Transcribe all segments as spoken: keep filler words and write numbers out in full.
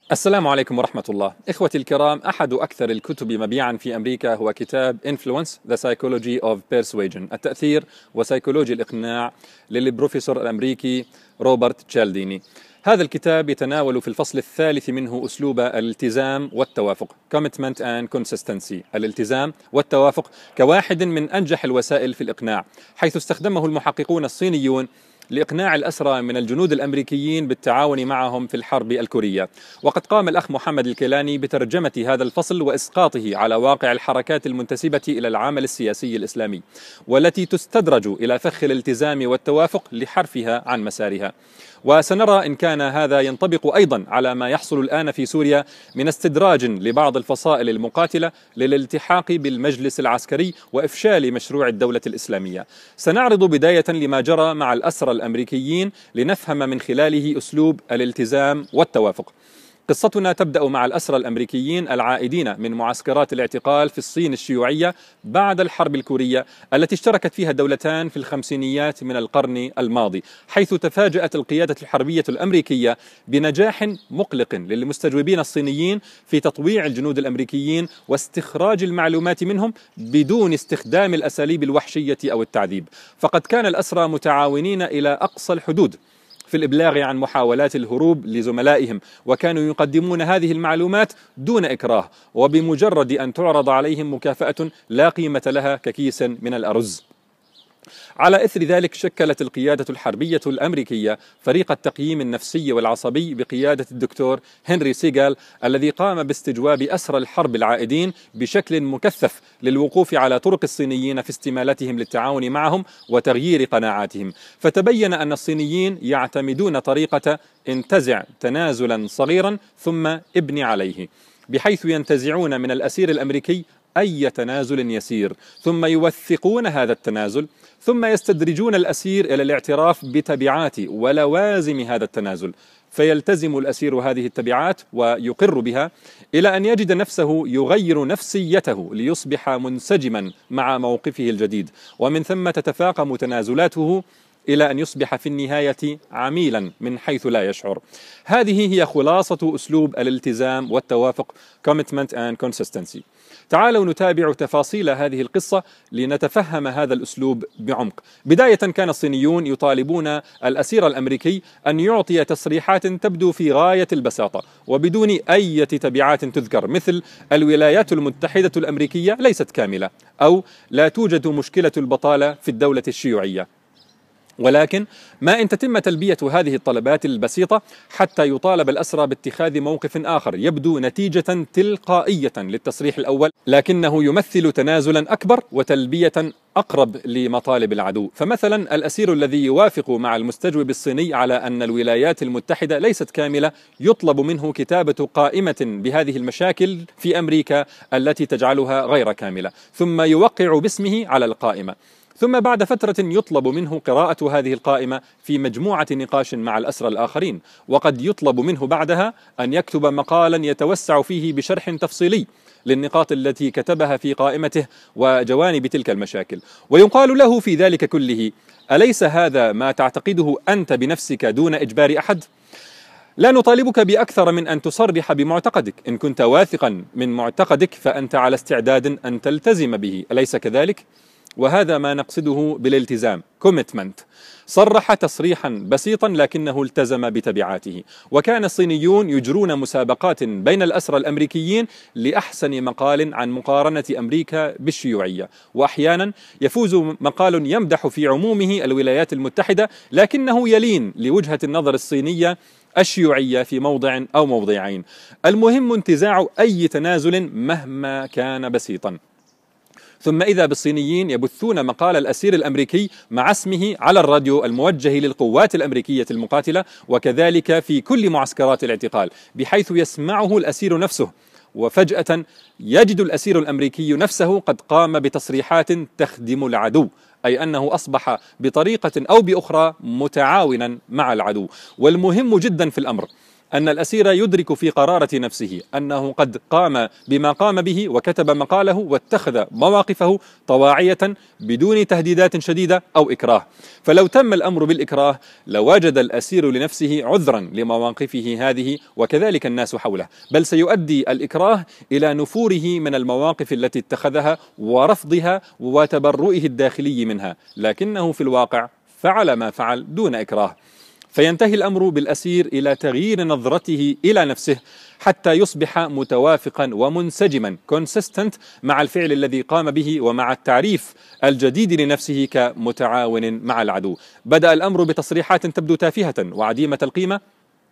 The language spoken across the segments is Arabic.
السلام عليكم ورحمة الله. إخوتي الكرام، أحد أكثر الكتب مبيعا في أمريكا هو كتاب Influence: The Psychology of Persuasion، التأثير وسيكولوجيا الإقناع، للبروفيسور الأمريكي روبرت تشالديني. هذا الكتاب يتناول في الفصل الثالث منه أسلوب الالتزام والتوافق Commitment and Consistency، الالتزام والتوافق كواحد من أنجح الوسائل في الإقناع، حيث استخدمه المحققون الصينيون لإقناع الأسرى من الجنود الأمريكيين بالتعاون معهم في الحرب الكورية. وقد قام الأخ محمد الكيلاني بترجمة هذا الفصل وإسقاطه على واقع الحركات المنتسبة إلى العمل السياسي الإسلامي، والتي تستدرج إلى فخ الالتزام والتوافق لحرفها عن مسارها. وسنرى إن كان هذا ينطبق أيضا على ما يحصل الآن في سوريا من استدراج لبعض الفصائل المقاتلة للالتحاق بالمجلس العسكري وإفشال مشروع الدولة الإسلامية. سنعرض بداية لما جرى مع الأسرى الأمريكيين لنفهم من خلاله أسلوب الالتزام والتوافق. قصتنا تبدأ مع الأسرى الأمريكيين العائدين من معسكرات الاعتقال في الصين الشيوعية بعد الحرب الكورية التي اشتركت فيها الدولتان في الخمسينيات من القرن الماضي، حيث تفاجأت القيادة الحربية الأمريكية بنجاح مقلق للمستجوبين الصينيين في تطويع الجنود الأمريكيين واستخراج المعلومات منهم بدون استخدام الأساليب الوحشية أو التعذيب. فقد كان الأسرى متعاونين إلى أقصى الحدود في الإبلاغ عن محاولات الهروب لزملائهم، وكانوا يقدمون هذه المعلومات دون إكراه وبمجرد أن تعرض عليهم مكافأة لا قيمة لها ككيس من الأرز. على إثر ذلك شكلت القيادة الحربية الأمريكية فريق التقييم النفسي والعصبي بقيادة الدكتور هنري سيغال، الذي قام باستجواب أسرى الحرب العائدين بشكل مكثف للوقوف على طرق الصينيين في استمالتهم للتعاون معهم وتغيير قناعاتهم. فتبين أن الصينيين يعتمدون طريقة انتزع تنازلا صغيرا ثم ابني عليه، بحيث ينتزعون من الأسير الأمريكي أي تنازل يسير ثم يوثقون هذا التنازل، ثم يستدرجون الأسير إلى الاعتراف بتبعات ولوازم هذا التنازل، فيلتزم الأسير هذه التبعات ويقر بها إلى أن يجد نفسه يغير نفسيته ليصبح منسجما مع موقفه الجديد، ومن ثم تتفاقم تنازلاته إلى أن يصبح في النهاية عميلا من حيث لا يشعر. هذه هي خلاصة أسلوب الالتزام والتوافق Commitment and Consistency. تعالوا نتابع تفاصيل هذه القصة لنتفهم هذا الأسلوب بعمق. بداية كان الصينيون يطالبون الأسير الأمريكي أن يعطي تصريحات تبدو في غاية البساطة وبدون أي تبعات تذكر، مثل الولايات المتحدة الأمريكية ليست كاملة، أو لا توجد مشكلة البطالة في الدولة الشيوعية. ولكن ما إن تتم تلبية هذه الطلبات البسيطة حتى يطالب الأسرى باتخاذ موقف آخر يبدو نتيجة تلقائية للتصريح الأول، لكنه يمثل تنازلا أكبر وتلبية أقرب لمطالب العدو. فمثلا الأسير الذي يوافق مع المستجوب الصيني على أن الولايات المتحدة ليست كاملة يطلب منه كتابة قائمة بهذه المشاكل في أمريكا التي تجعلها غير كاملة، ثم يوقع باسمه على القائمة. ثم بعد فترة يطلب منه قراءة هذه القائمة في مجموعة نقاش مع الأسرى الآخرين، وقد يطلب منه بعدها أن يكتب مقالا يتوسع فيه بشرح تفصيلي للنقاط التي كتبها في قائمته وجوانب تلك المشاكل. ويقال له في ذلك كله: أليس هذا ما تعتقده أنت بنفسك دون إجبار أحد؟ لا نطالبك بأكثر من أن تصرح بمعتقدك. إن كنت واثقا من معتقدك فأنت على استعداد أن تلتزم به، أليس كذلك؟ وهذا ما نقصده بالالتزام Commitment. صرح تصريحا بسيطا لكنه التزم بتبعاته. وكان الصينيون يجرون مسابقات بين الأسرى الأمريكيين لأحسن مقال عن مقارنة أمريكا بالشيوعية، وأحيانا يفوز مقال يمدح في عمومه الولايات المتحدة لكنه يلين لوجهة النظر الصينية الشيوعية في موضع أو موضعين. المهم انتزاع أي تنازل مهما كان بسيطا. ثم إذا بالصينيين يبثون مقال الأسير الأمريكي مع اسمه على الراديو الموجه للقوات الأمريكية المقاتلة، وكذلك في كل معسكرات الاعتقال، بحيث يسمعه الأسير نفسه، وفجأة يجد الأسير الأمريكي نفسه قد قام بتصريحات تخدم العدو، أي أنه أصبح بطريقة أو بأخرى متعاونا مع العدو. والمهم جدا في الأمر أن الأسير يدرك في قرارة نفسه أنه قد قام بما قام به وكتب مقاله واتخذ مواقفه طواعية بدون تهديدات شديدة أو إكراه. فلو تم الأمر بالإكراه لوجد الأسير لنفسه عذرا لمواقفه هذه وكذلك الناس حوله، بل سيؤدي الإكراه إلى نفوره من المواقف التي اتخذها ورفضها وتبرؤه الداخلي منها، لكنه في الواقع فعل ما فعل دون إكراه. فينتهي الأمر بالأسير إلى تغيير نظرته إلى نفسه حتى يصبح متوافقا ومنسجما consistent مع الفعل الذي قام به ومع التعريف الجديد لنفسه كمتعاون مع العدو. بدأ الأمر بتصريحات تبدو تافهة وعديمة القيمة،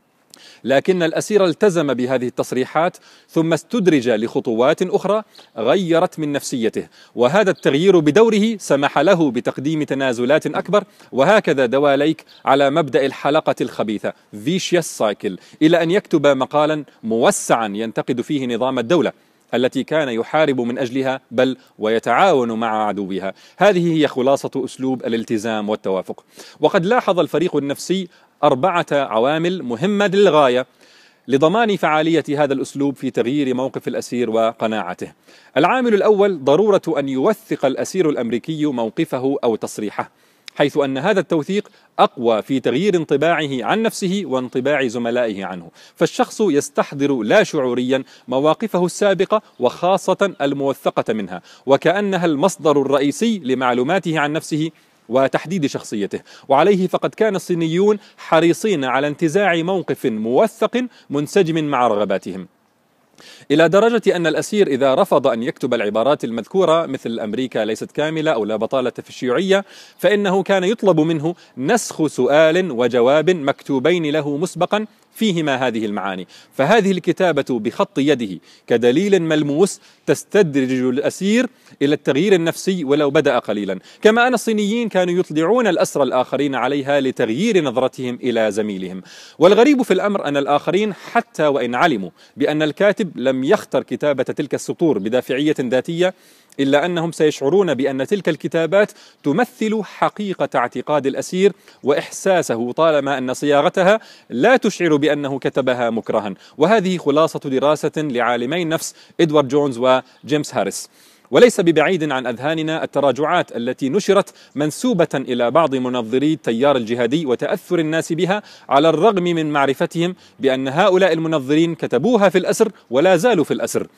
لكن الأسير التزم بهذه التصريحات ثم استدرج لخطوات أخرى غيرت من نفسيته، وهذا التغيير بدوره سمح له بتقديم تنازلات أكبر، وهكذا دواليك على مبدأ الحلقة الخبيثة vicious cycle إلى أن يكتب مقالا موسعا ينتقد فيه نظام الدولة التي كان يحارب من أجلها بل ويتعاون مع عدوها. هذه هي خلاصة أسلوب الالتزام والتوافق. وقد لاحظ الفريق النفسي أربعة عوامل مهمة للغاية لضمان فعالية هذا الأسلوب في تغيير موقف الأسير وقناعته. العامل الأول ضرورة أن يوثق الأسير الأمريكي موقفه أو تصريحه، حيث أن هذا التوثيق أقوى في تغيير انطباعه عن نفسه وانطباع زملائه عنه. فالشخص يستحضر لا شعوريا مواقفه السابقة وخاصة الموثقة منها، وكأنها المصدر الرئيسي لمعلوماته عن نفسه وتحديد شخصيته. وعليه فقد كان الصينيون حريصين على انتزاع موقف موثق منسجم مع رغباتهم، إلى درجة أن الأسير إذا رفض أن يكتب العبارات المذكورة مثل أمريكا ليست كاملة أو لا بطالة في الشيوعية، فإنه كان يطلب منه نسخ سؤال وجواب مكتوبين له مسبقا فيهما هذه المعاني. فهذه الكتابة بخط يده كدليل ملموس تستدرج الأسير إلى التغيير النفسي ولو بدأ قليلا، كما أن الصينيين كانوا يطلعون الأسرى الآخرين عليها لتغيير نظرتهم إلى زميلهم. والغريب في الأمر أن الآخرين حتى وإن علموا بأن الكاتب لم يختر كتابة تلك السطور بدافعية ذاتية، إلا أنهم سيشعرون بأن تلك الكتابات تمثل حقيقة اعتقاد الأسير وإحساسه، طالما أن صياغتها لا تشعر بأنه كتبها مكرها. وهذه خلاصة دراسة لعالمي النفس إدوارد جونز وجيمس هاريس. وليس ببعيد عن أذهاننا التراجعات التي نشرت منسوبة إلى بعض منظري التيار الجهادي وتأثر الناس بها، على الرغم من معرفتهم بأن هؤلاء المنظرين كتبوها في الأسر ولا زالوا في الأسر.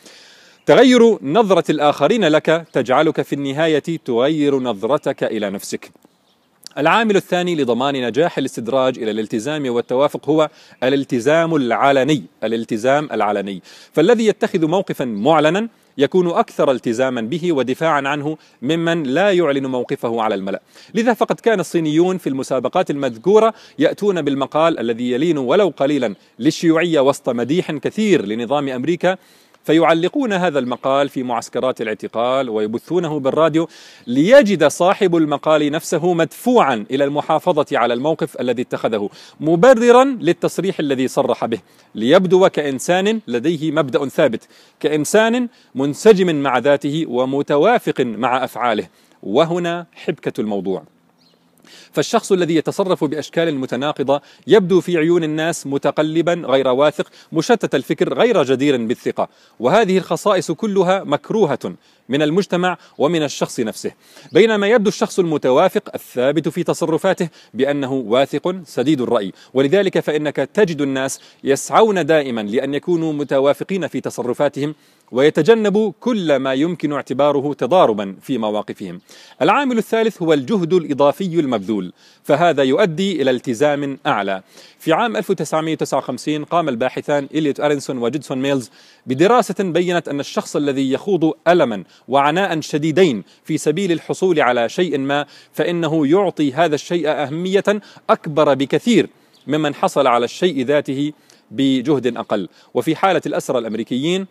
تغير نظرة الآخرين لك تجعلك في النهاية تغير نظرتك إلى نفسك. العامل الثاني لضمان نجاح الاستدراج إلى الالتزام والتوافق هو الالتزام العلني. الالتزام العلني، فالذي يتخذ موقفا معلنا يكون أكثر التزاما به ودفاعا عنه ممن لا يعلن موقفه على الملأ. لذا فقد كان الصينيون في المسابقات المذكورة يأتون بالمقال الذي يلين ولو قليلا للشيوعية وسط مديح كثير لنظام أمريكا، فيعلقون هذا المقال في معسكرات الاعتقال ويبثونه بالراديو، ليجد صاحب المقال نفسه مدفوعا إلى المحافظة على الموقف الذي اتخذه، مبررا للتصريح الذي صرح به، ليبدو كإنسان لديه مبدأ ثابت، كإنسان منسجم مع ذاته ومتوافق مع أفعاله. وهنا حبكة الموضوع. فالشخص الذي يتصرف بأشكال متناقضة يبدو في عيون الناس متقلبا غير واثق، مشتت الفكر غير جدير بالثقة، وهذه الخصائص كلها مكروهة من المجتمع ومن الشخص نفسه، بينما يبدو الشخص المتوافق الثابت في تصرفاته بأنه واثق سديد الرأي. ولذلك فإنك تجد الناس يسعون دائما لأن يكونوا متوافقين في تصرفاتهم ويتجنبوا كل ما يمكن اعتباره تضاربا في مواقفهم. العامل الثالث هو الجهد الإضافي المبذول، فهذا يؤدي إلى التزام أعلى. في عام ألف وتسعمئة وتسعة وخمسين قام الباحثان إليوت أرينسون وجيدسون ميلز بدراسة بينت أن الشخص الذي يخوض ألما وعناء شديدين في سبيل الحصول على شيء ما، فإنه يعطي هذا الشيء أهمية أكبر بكثير ممن حصل على الشيء ذاته بجهد أقل. وفي حالة الأسرى الأمريكيين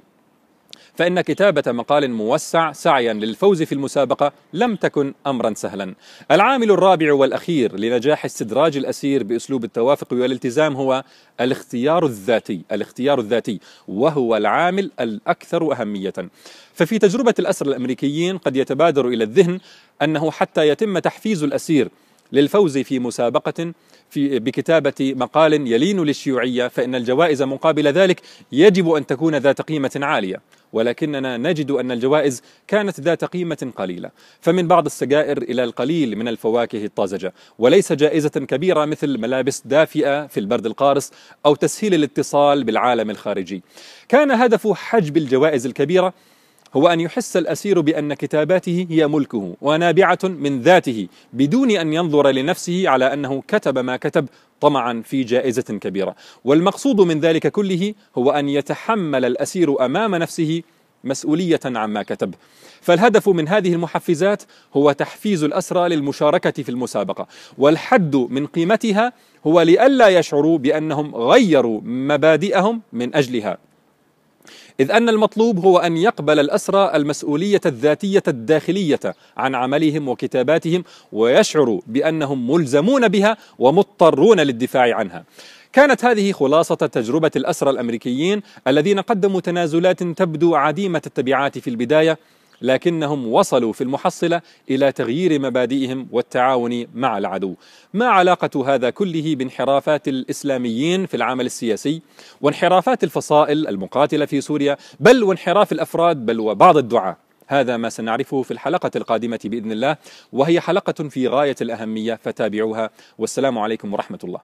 فإن كتابة مقال موسع سعيا للفوز في المسابقة لم تكن أمرا سهلا. العامل الرابع والأخير لنجاح استدراج الأسير بأسلوب التوافق والالتزام هو الاختيار الذاتي. الاختيار الذاتي وهو العامل الأكثر أهمية. ففي تجربة الأسرى الأمريكيين قد يتبادر إلى الذهن أنه حتى يتم تحفيز الأسير للفوز في مسابقة في بكتابة مقال يلين للشيوعية، فإن الجوائز مقابل ذلك يجب أن تكون ذات قيمة عالية، ولكننا نجد أن الجوائز كانت ذات قيمة قليلة، فمن بعض السجائر إلى القليل من الفواكه الطازجة، وليس جائزة كبيرة مثل ملابس دافئة في البرد القارس أو تسهيل الاتصال بالعالم الخارجي. كان هدف حجب الجوائز الكبيرة هو أن يحس الأسير بأن كتاباته هي ملكه ونابعة من ذاته، بدون أن ينظر لنفسه على أنه كتب ما كتب طمعا في جائزة كبيرة. والمقصود من ذلك كله هو أن يتحمل الأسير أمام نفسه مسؤولية عما كتب. فالهدف من هذه المحفزات هو تحفيز الأسرى للمشاركة في المسابقة، والحد من قيمتها هو لئلا يشعروا بأنهم غيروا مبادئهم من أجلها، إذ أن المطلوب هو أن يقبل الأسرى المسؤولية الذاتية الداخلية عن عملهم وكتاباتهم، ويشعروا بأنهم ملزمون بها ومضطرون للدفاع عنها. كانت هذه خلاصة تجربة الأسرى الأمريكيين الذين قدموا تنازلات تبدو عديمة التبعات في البداية، لكنهم وصلوا في المحصلة إلى تغيير مبادئهم والتعاون مع العدو. ما علاقة هذا كله بانحرافات الإسلاميين في العمل السياسي، وانحرافات الفصائل المقاتلة في سوريا، بل وانحراف الأفراد بل وبعض الدعاة؟ هذا ما سنعرفه في الحلقة القادمة بإذن الله، وهي حلقة في غاية الأهمية، فتابعوها. والسلام عليكم ورحمة الله.